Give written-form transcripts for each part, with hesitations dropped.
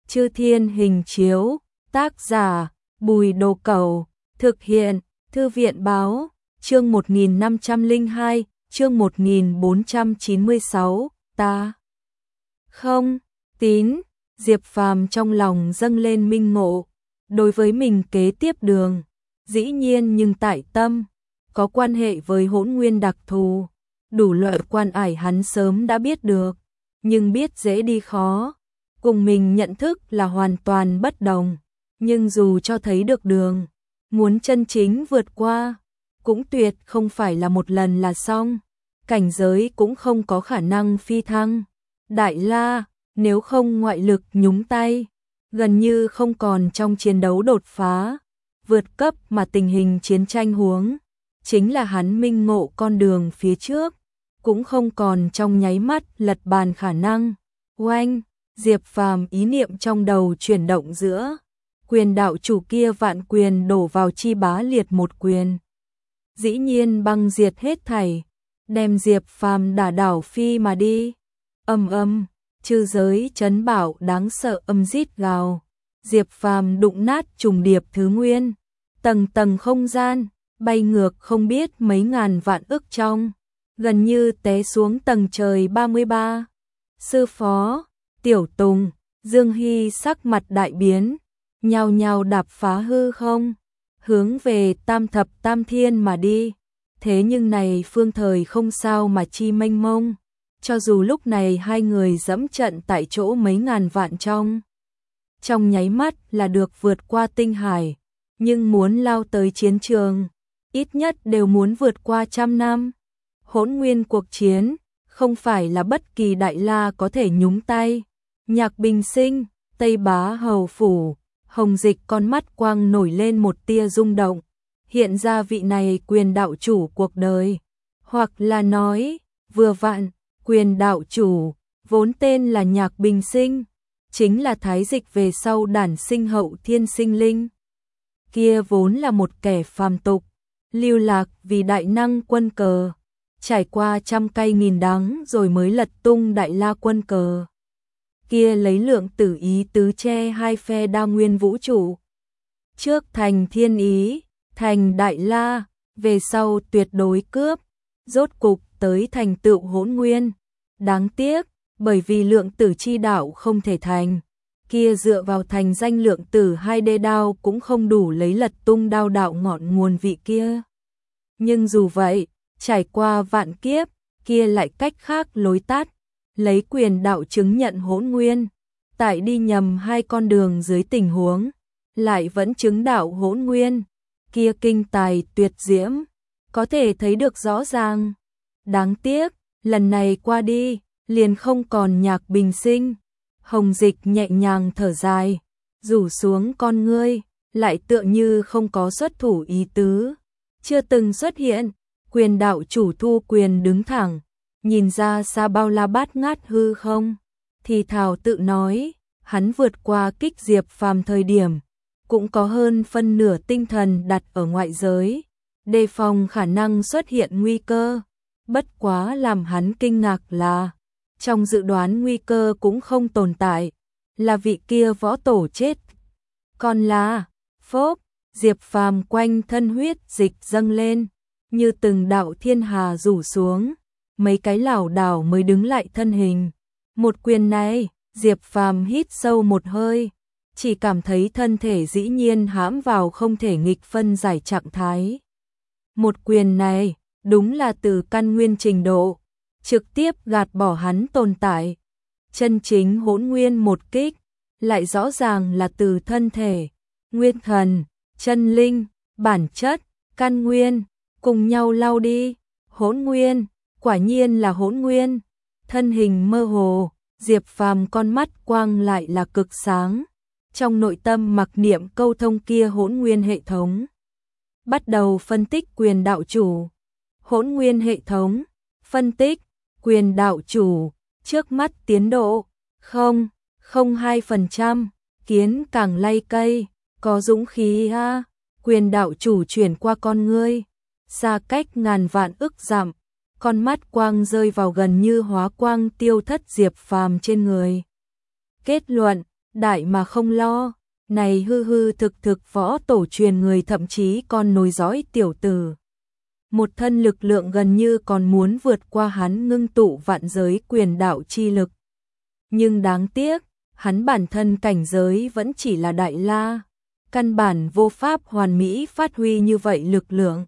Chư Thiên Hình Chiếu, tác giả Bùi Đồ Cẩu, thực hiện Thư viện Báo, chương 1502, chương 1496, ta không tín. Diệp Phàm trong lòng dâng lên minh ngộ, đối với mình kế tiếp đường, dĩ nhiên nhưng tại tâm, có quan hệ với Hỗn Nguyên đặc thù, đủ loại quan ải hắn sớm đã biết được, nhưng biết dễ đi khó, cùng mình nhận thức là hoàn toàn bất đồng, nhưng dù cho thấy được đường, muốn chân chính vượt qua, cũng tuyệt không phải là một lần là xong, cảnh giới cũng không có khả năng phi thăng. Đại La, nếu không ngoại lực nhúng tay, gần như không còn trong chiến đấu đột phá, vượt cấp mà tình hình chiến tranh huống, chính là hắn minh ngộ con đường phía trước, cũng không còn trong nháy mắt lật bàn khả năng. Oanh, Diệp Phàm ý niệm trong đầu chuyển động giữa, quyền đạo chủ kia vạn quyền đổ vào Chi Bá Liệt một quyền. Dĩ nhiên băng diệt hết thảy, đem Diệp Phàm đả đảo phi mà đi. Âm, chư giới chấn bảo đáng sợ âm rít gào. Diệp Phàm đụng nát trùng điệp thứ nguyên, tầng tầng không gian, bay ngược không biết mấy ngàn vạn ức trong, gần như té xuống tầng trời 33. Sư phó, Tiểu Tùng, Dương Hy sắc mặt đại biến, nhao nhao đạp phá hư không, hướng về Tam Thập Tam Thiên mà đi. Thế nhưng này phương thời không sao mà chi mênh mông, cho dù lúc này hai người dẫm trận tại chỗ mấy ngàn vạn trong nháy mắt là được vượt qua tinh hải, nhưng muốn lao tới chiến trường, ít nhất đều muốn vượt qua 100 năm. Hỗn Nguyên cuộc chiến, không phải là bất kỳ đại la có thể nhúng tay. Nhạc Bình Sinh, Tây Bá Hầu Phủ, Hồng Dịch con mắt quang nổi lên một tia rung động, hiện ra vị này quyền đạo chủ cuộc đời, hoặc là nói, vừa vặn, quyền đạo chủ, vốn tên là Nhạc Bình Sinh, chính là thái dịch về sau đản sinh hậu thiên sinh linh. Kia vốn là một kẻ phàm tục, lưu lạc vì đại năng quân cờ, trải qua trăm cay nghìn đắng rồi mới lật tung đại la quân cờ. Kia lấy lượng tử ý tứ che hai phe đa nguyên vũ trụ. Trước thành thiên ý, thành đại la, về sau tuyệt đối cướp, rốt cục tới thành tựu hỗn nguyên. Đáng tiếc, bởi vì lượng tử chi đạo không thể thành, kia dựa vào thành danh lượng tử 2D đao cũng không đủ lấy lật tung đao đạo ngọn nguồn vị kia. Nhưng dù vậy, trải qua vạn kiếp, kia lại cách khác lối tắt, lấy quyền đạo chứng nhận hỗn nguyên, tại đi nhầm hai con đường dưới tình huống, lại vẫn chứng đạo hỗn nguyên, kia kinh tài tuyệt diễm, có thể thấy được rõ ràng. Đáng tiếc, lần này qua đi, liền không còn Nhạc Bình Sinh. Hồng Dịch nhẹ nhàng thở dài, rủ xuống con ngươi, lại tựa như không có xuất thủ ý tứ, chưa từng xuất hiện. Quyền đạo chủ thu quyền đứng thẳng, nhìn ra xa bao la bát ngát hư không, thì thào tự nói, hắn vượt qua kích Diệp Phàm thời điểm, cũng có hơn phân nửa tinh thần đặt ở ngoại giới, đề phòng khả năng xuất hiện nguy cơ. Bất quá làm hắn kinh ngạc là, trong dự đoán nguy cơ cũng không tồn tại, là vị kia võ tổ chết. Còn là, phốp, Diệp Phàm quanh thân huyết dịch dâng lên, như từng đạo thiên hà rủ xuống, mấy cái lảo đảo mới đứng lại thân hình. Một quyền này, Diệp Phàm hít sâu một hơi, chỉ cảm thấy thân thể dĩ nhiên hãm vào không thể nghịch phân giải trạng thái. Một quyền này, đúng là từ căn nguyên trình độ, trực tiếp gạt bỏ hắn tồn tại. Chân chính hỗn nguyên một kích, lại rõ ràng là từ thân thể, nguyên thần, chân linh, bản chất, căn nguyên, cùng nhau lao đi. Hỗn nguyên, quả nhiên là hỗn nguyên. Thân hình mơ hồ, Diệp Phàm con mắt quang lại là cực sáng. Trong nội tâm mặc niệm câu thông kia hỗn nguyên hệ thống, bắt đầu phân tích quyền đạo chủ. Hỗn nguyên hệ thống, phân tích, quyền đạo chủ, trước mắt tiến độ, 0,02%, kiến càng lay cây, có dũng khí ha. Quyền đạo chủ chuyển qua con ngươi, xa cách ngàn vạn ức dặm, con mắt quang rơi vào gần như hóa quang tiêu thất Diệp Phàm trên người. Kết luận, đại mà không lo, này hư hư thực thực võ tổ truyền người thậm chí còn nối dõi tiểu tử. Một thân lực lượng gần như còn muốn vượt qua hắn ngưng tụ vạn giới quyền đạo chi lực. Nhưng đáng tiếc, hắn bản thân cảnh giới vẫn chỉ là đại la, căn bản vô pháp hoàn mỹ phát huy như vậy lực lượng.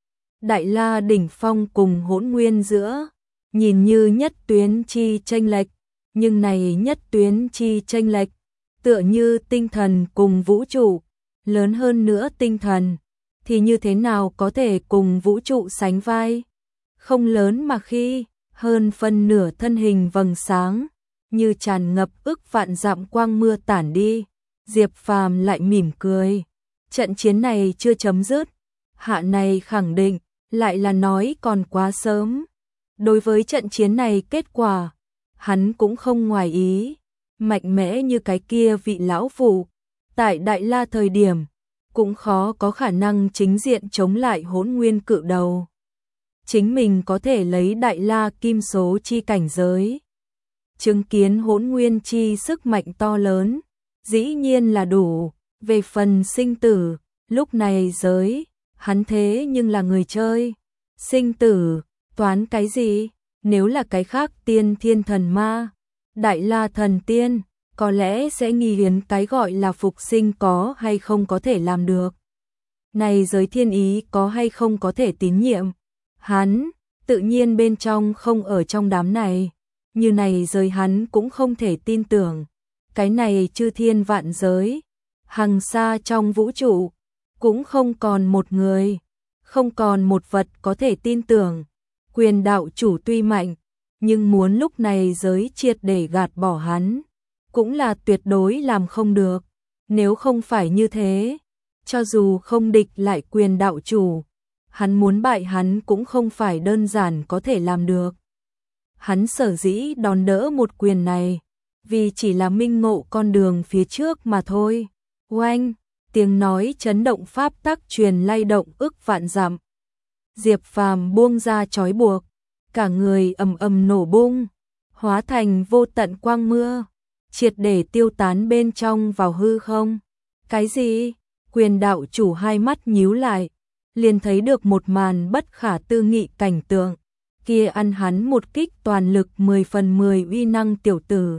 Đại la đỉnh phong cùng hỗn nguyên giữa, nhìn như nhất tuyến chi chênh lệch, nhưng này nhất tuyến chi chênh lệch, tựa như tinh thần cùng vũ trụ, lớn hơn nữa tinh thần, thì như thế nào có thể cùng vũ trụ sánh vai? Không lớn mà khi, hơn phân nửa thân hình vầng sáng, như tràn ngập ức vạn dặm quang mưa tản đi, Diệp Phàm lại mỉm cười. Trận chiến này chưa chấm dứt, hạ này khẳng định, lại là nói còn quá sớm. Đối với trận chiến này kết quả, hắn cũng không ngoài ý, mạnh mẽ như cái kia vị lão phụ, tại Đại La thời điểm, cũng khó có khả năng chính diện chống lại hỗn nguyên cự đầu. Chính mình có thể lấy Đại La kim số chi cảnh giới, chứng kiến hỗn nguyên chi sức mạnh to lớn, dĩ nhiên là đủ, về phần sinh tử, lúc này giới, hắn thế nhưng là người chơi, sinh tử, toán cái gì, nếu là cái khác tiên thiên thần ma, Đại La thần tiên, có lẽ sẽ nghi hiến cái gọi là phục sinh có hay không có thể làm được. Này giới thiên ý có hay không có thể tín nhiệm, hắn, tự nhiên bên trong không ở trong đám này, như này giới hắn cũng không thể tin tưởng. Cái này chư thiên vạn giới, hằng xa trong vũ trụ, cũng không còn một người, không còn một vật có thể tin tưởng. Quyền đạo chủ tuy mạnh, nhưng muốn lúc này giới triệt để gạt bỏ hắn, cũng là tuyệt đối làm không được. Nếu không phải như thế, cho dù không địch lại quyền đạo chủ, hắn muốn bại hắn cũng không phải đơn giản có thể làm được. Hắn sở dĩ đòn đỡ một quyền này, vì chỉ là minh ngộ con đường phía trước mà thôi. Oanh, tiếng nói chấn động pháp tắc truyền lay động ức vạn dặm. Diệp Phàm buông ra trói buộc, cả người ầm ầm nổ bung, hóa thành vô tận quang mưa, triệt để tiêu tán bên trong vào hư không. Cái gì? Quyền đạo chủ hai mắt nhíu lại, liền thấy được một màn bất khả tư nghị cảnh tượng. Kia ăn hắn một kích toàn lực 10 phần 10 uy năng tiểu tử.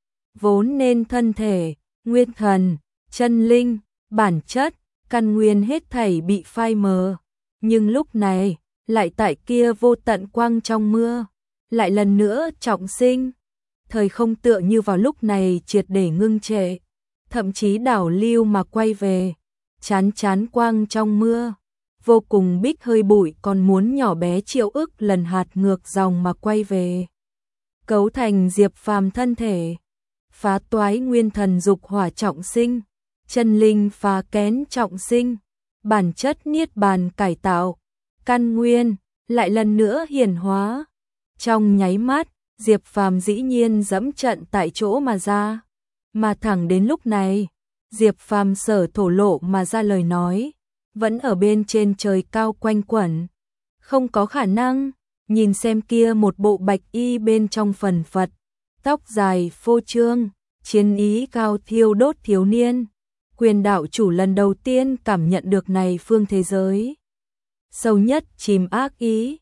Vốn nên thân thể, nguyên thần, chân linh, bản chất, căn nguyên hết thảy bị phai mờ. Nhưng lúc này, lại tại kia vô tận quang trong mưa, lại lần nữa trọng sinh. Thời không tựa như vào lúc này triệt để ngưng trệ, thậm chí đảo lưu mà quay về, chán chán quang trong mưa. Vô cùng bích hơi bụi còn muốn nhỏ bé triệu ức lần hạt ngược dòng mà quay về. Cấu thành Diệp Phàm thân thể, phá toái nguyên thần dục hỏa trọng sinh, chân linh phá kén trọng sinh, bản chất niết bàn cải tạo, căn nguyên, lại lần nữa hiển hóa. Trong nháy mắt, Diệp Phàm dĩ nhiên dẫm trận tại chỗ mà ra. Mà thẳng đến lúc này, Diệp Phàm sở thổ lộ mà ra lời nói, vẫn ở bên trên trời cao quanh quẩn. Không có khả năng, nhìn xem kia một bộ bạch y bên trong phần phật, tóc dài phô trương, chiến ý cao thiêu đốt thiếu niên. Quyền đạo chủ lần đầu tiên cảm nhận được này phương thế giới. Sâu nhất chìm ác ý.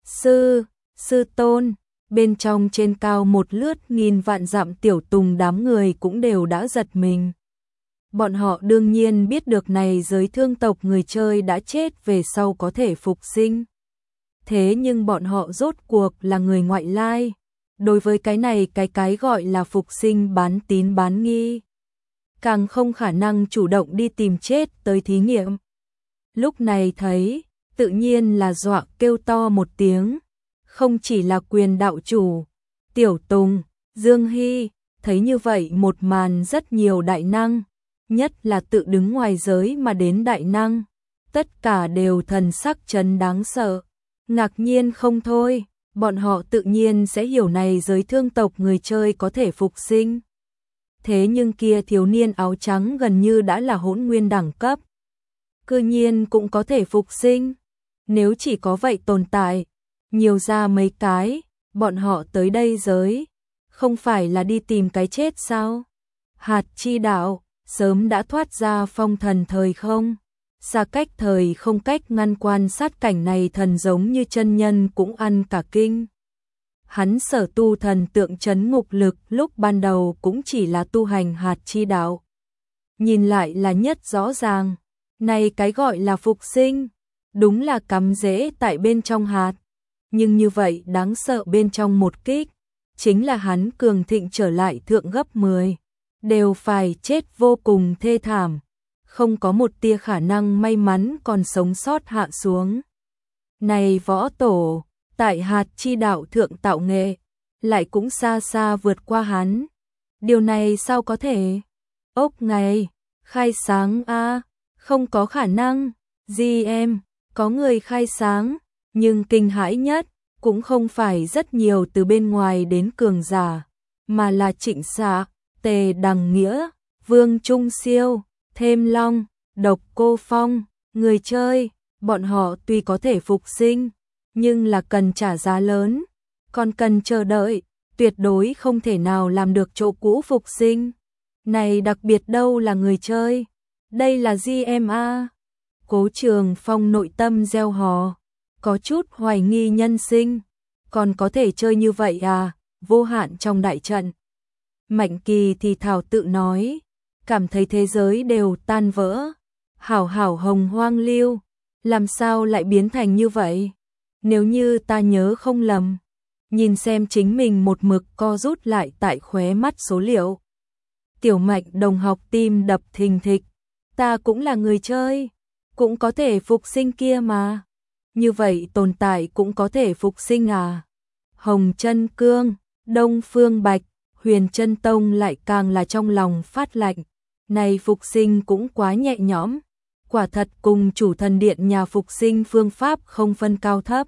Sư tôn, bên trong trên cao một lướt nghìn vạn dặm tiểu tùng đám người cũng đều đã giật mình. Bọn họ đương nhiên biết được này giới thương tộc người chơi đã chết về sau có thể phục sinh. Thế nhưng bọn họ rốt cuộc là người ngoại lai. Đối với cái này cái gọi là phục sinh bán tín bán nghi. Càng không khả năng chủ động đi tìm chết tới thí nghiệm. Lúc này thấy, tự nhiên là dọa kêu to một tiếng. Không chỉ là quyền đạo chủ, Tiểu Tùng, Dương Hy, thấy như vậy một màn rất nhiều đại năng. Nhất là tự đứng ngoài giới mà đến đại năng, tất cả đều thần sắc chấn đáng sợ, ngạc nhiên không thôi, bọn họ tự nhiên sẽ hiểu này giới thương tộc người chơi có thể phục sinh. Thế nhưng kia thiếu niên áo trắng gần như đã là hỗn nguyên đẳng cấp, cư nhiên cũng có thể phục sinh. Nếu chỉ có vậy tồn tại, nhiều ra mấy cái, bọn họ tới đây giới, không phải là đi tìm cái chết sao? hạt chi đạo, sớm đã thoát ra phong thần thời không. Xa cách thời không cách ngăn quan sát cảnh này thần giống như chân nhân cũng ăn cả kinh. Hắn sở tu thần tượng trấn ngục lực lúc ban đầu cũng chỉ là tu hành hạt chi đạo. Nhìn lại là nhất rõ ràng, này cái gọi là phục sinh, đúng là cắm rễ tại bên trong hạt. Nhưng như vậy đáng sợ bên trong một kích, chính là hắn cường thịnh trở lại thượng gấp 10, đều phải chết vô cùng thê thảm, không có một tia khả năng may mắn còn sống sót hạ xuống. Này võ tổ, tại hạt chi đạo thượng tạo nghệ, lại cũng xa xa vượt qua hắn. Điều này sao có thể? Ốc ngày, khai sáng a, không có khả năng. GM, có người khai sáng, nhưng kinh hãi nhất cũng không phải rất nhiều từ bên ngoài đến cường giả, mà là Trịnh Xạ, Tề Đằng Nghĩa, Vương Trung Siêu, Thêm Long, Độc Cô Phong, người chơi, bọn họ tuy có thể phục sinh, nhưng là cần trả giá lớn, còn cần chờ đợi, tuyệt đối không thể nào làm được chỗ cũ phục sinh. Này đặc biệt đâu là người chơi, đây là GMA. Cố Trường Phong nội tâm gieo hò, có chút hoài nghi nhân sinh, còn có thể chơi như vậy à, vô hạn trong đại trận. Mạnh Kỳ thì thảo tự nói, cảm thấy thế giới đều tan vỡ, hảo hảo hồng hoang lưu, làm sao lại biến thành như vậy? Nếu như ta nhớ không lầm, nhìn xem chính mình một mực co rút lại tại khóe mắt số liệu. Tiểu Mạnh đồng học tim đập thình thịch, ta cũng là người chơi, cũng có thể phục sinh kia mà. Như vậy tồn tại cũng có thể phục sinh à? Hồng Chân Cương, Đông Phương Bạch, Huyền Chân Tông lại càng là trong lòng phát lạnh. Này phục sinh cũng quá nhẹ nhõm, quả thật cùng chủ thần điện nhà phục sinh phương pháp không phân cao thấp.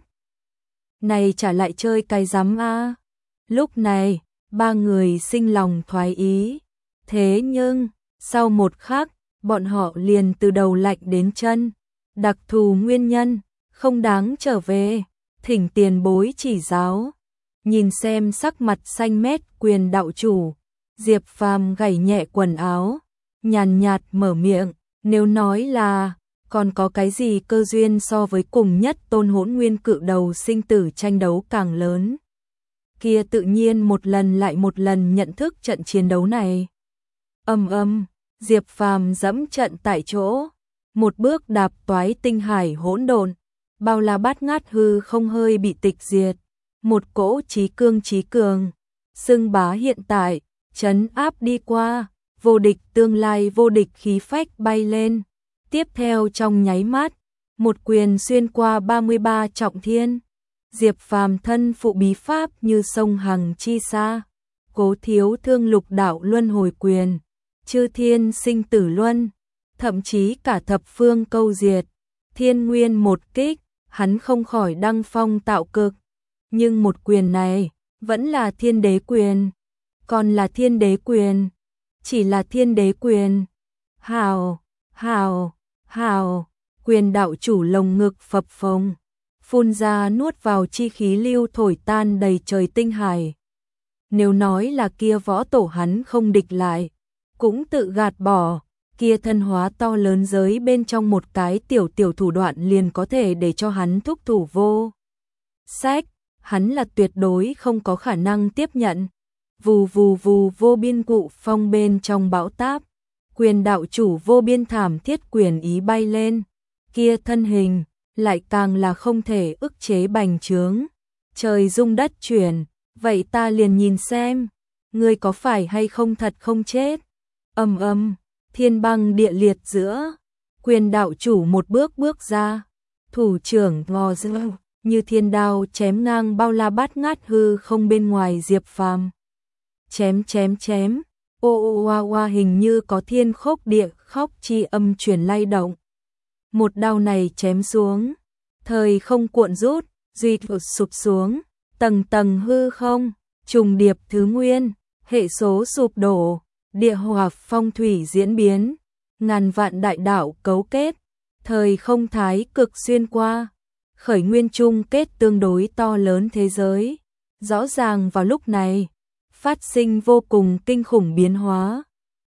Này trả lại chơi cái rắm a. Lúc này, ba người sinh lòng thoái ý. Thế nhưng, sau một khắc, bọn họ liền từ đầu lạnh đến chân. Đặc thù nguyên nhân, không đáng trở về, thỉnh tiền bối chỉ giáo. Nhìn xem sắc mặt xanh mét Quyền đạo chủ, Diệp Phàm gảy nhẹ quần áo, nhàn nhạt mở miệng, nếu nói là còn có cái gì cơ duyên so với cùng nhất tôn hỗn nguyên cự đầu sinh tử tranh đấu càng lớn. Kia tự nhiên một lần lại một lần nhận thức trận chiến đấu này. Diệp Phàm dẫm trận tại chỗ, một bước đạp toái tinh hải hỗn độn, bao la bát ngát hư không hơi bị tịch diệt, một cỗ chí cường, xưng bá hiện tại, trấn áp đi qua, vô địch tương lai vô địch khí phách bay lên. Tiếp theo trong nháy mắt, một quyền xuyên qua 33 trọng thiên. Diệp Phàm thân phụ bí pháp như sông hằng chi xa, Cố Thiếu Thương lục đạo luân hồi quyền, chư thiên sinh tử luân, thậm chí cả thập phương câu diệt, thiên nguyên một kích, hắn không khỏi đăng phong tạo cực. Nhưng một quyền này vẫn là thiên đế quyền, còn là thiên đế quyền, chỉ là thiên đế quyền. Hào, Quyền đạo chủ lồng ngực phập phồng, phun ra nuốt vào chi khí lưu thổi tan đầy trời tinh hải. Nếu nói là kia võ tổ hắn không địch lại, cũng tự gạt bỏ, kia thân hóa to lớn giới bên trong một cái tiểu thủ đoạn liền có thể để cho hắn thúc thủ vô sách, hắn là tuyệt đối không có khả năng tiếp nhận. Vù vô biên cụ phong bên trong bão táp, Quyền đạo chủ vô biên thảm thiết quyền ý bay lên, kia thân hình lại càng là không thể ức chế bành trướng, trời rung đất chuyển, vậy ta liền nhìn xem, ngươi có phải hay không thật không chết. Thiên băng địa liệt giữa, Quyền đạo chủ một bước ra, thủ trưởng ngò dơ, như thiên đao chém ngang bao la bát ngát hư không bên ngoài Diệp Phàm. Chém, oa hình như có thiên khốc địa khóc chi âm truyền lay động. Một đao này chém xuống, thời không cuộn rút, duy sụp xuống, tầng hư không, trùng điệp thứ nguyên, hệ số sụp đổ, địa hỏa phong thủy diễn biến, ngàn vạn đại đạo cấu kết, thời không thái cực xuyên qua, khởi nguyên chung kết tương đối to lớn thế giới. Rõ ràng vào lúc này, phát sinh vô cùng kinh khủng biến hóa.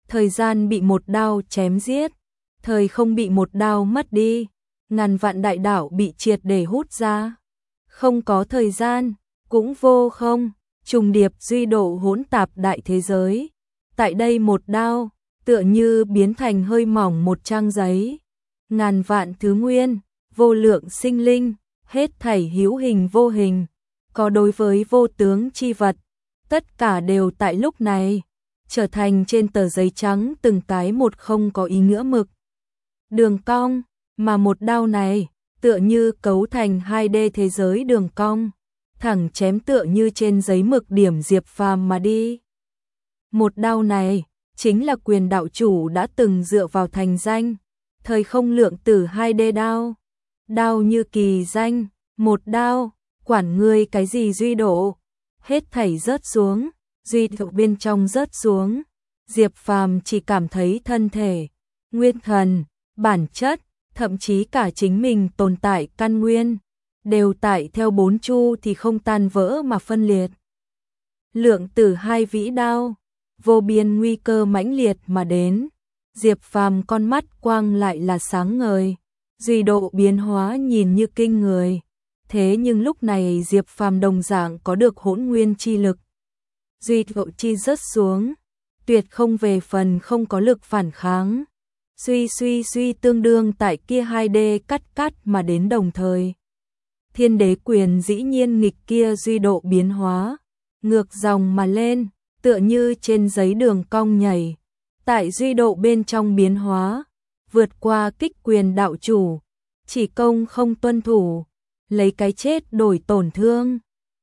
thời gian bị một đao chém giết, thời không bị một đao mất đi, ngàn vạn đại đạo bị triệt để hút ra. Không có thời gian, cũng vô không, trùng điệp duy độ hỗn tạp đại thế giới. Tại đây một đao, tựa như biến thành hơi mỏng một trang giấy. Ngàn vạn thứ nguyên, vô lượng sinh linh, hết thảy hữu hình vô hình, có đối với vô tướng chi vật, tất cả đều tại lúc này trở thành trên tờ giấy trắng từng cái một không có ý nghĩa mực. Đường cong, mà một đao này tựa như cấu thành 2D thế giới đường cong, thẳng chém tựa như trên giấy mực điểm Diệp Phàm mà đi. Một đao này chính là quyền đạo chủ đã từng dựa vào thành danh, thời không lượng tử 2D đao. Đao như kỳ danh, một đao, quản ngươi cái gì duy độ, hết thảy rớt xuống, duy độ bên trong rớt xuống. Diệp Phàm chỉ cảm thấy thân thể, nguyên thần, bản chất, thậm chí cả chính mình tồn tại căn nguyên, đều tại theo bốn chu thì không tan vỡ mà phân liệt. Lượng tử hai vĩ đao, vô biên nguy cơ mãnh liệt mà đến. Diệp Phàm con mắt quang lại là sáng ngời, duy độ biến hóa nhìn như kinh người. Thế nhưng lúc này Diệp Phàm đồng dạng có được hỗn nguyên chi lực. Duy độ chi rớt xuống, tuyệt không về phần không có lực phản kháng. Suy tương đương tại kia 2D cắt mà đến đồng thời. Thiên đế quyền dĩ nhiên nghịch kia duy độ biến hóa, ngược dòng mà lên, tựa như trên giấy đường cong nhảy. Tại duy độ bên trong biến hóa, vượt qua kích quyền đạo chủ, chỉ công không tuân thủ, lấy cái chết đổi tổn thương.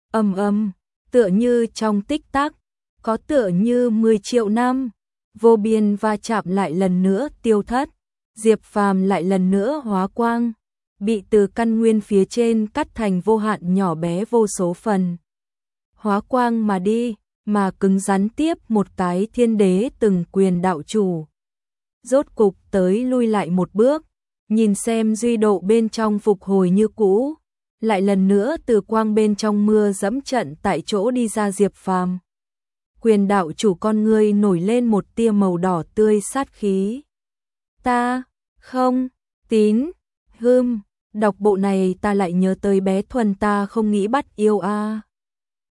Tựa như trong tích tắc, có tựa như 10 triệu năm, vô biên va chạm lại lần nữa tiêu thất. Diệp Phàm lại lần nữa hóa quang, bị từ căn nguyên phía trên cắt thành vô hạn nhỏ bé vô số phần. Hóa quang mà đi, mà cứng rắn tiếp một cái thiên đế từng quyền đạo chủ. Rốt cục tới lui lại một bước, nhìn xem duy độ bên trong phục hồi như cũ, lại lần nữa từ quang bên trong mưa dẫm trận tại chỗ đi ra Diệp Phàm. Quyền đạo chủ con ngươi nổi lên một tia màu đỏ tươi sát khí. Ta, không, tín, đọc bộ này ta lại nhớ tới bé Thuần ta không nghĩ bắt yêu a.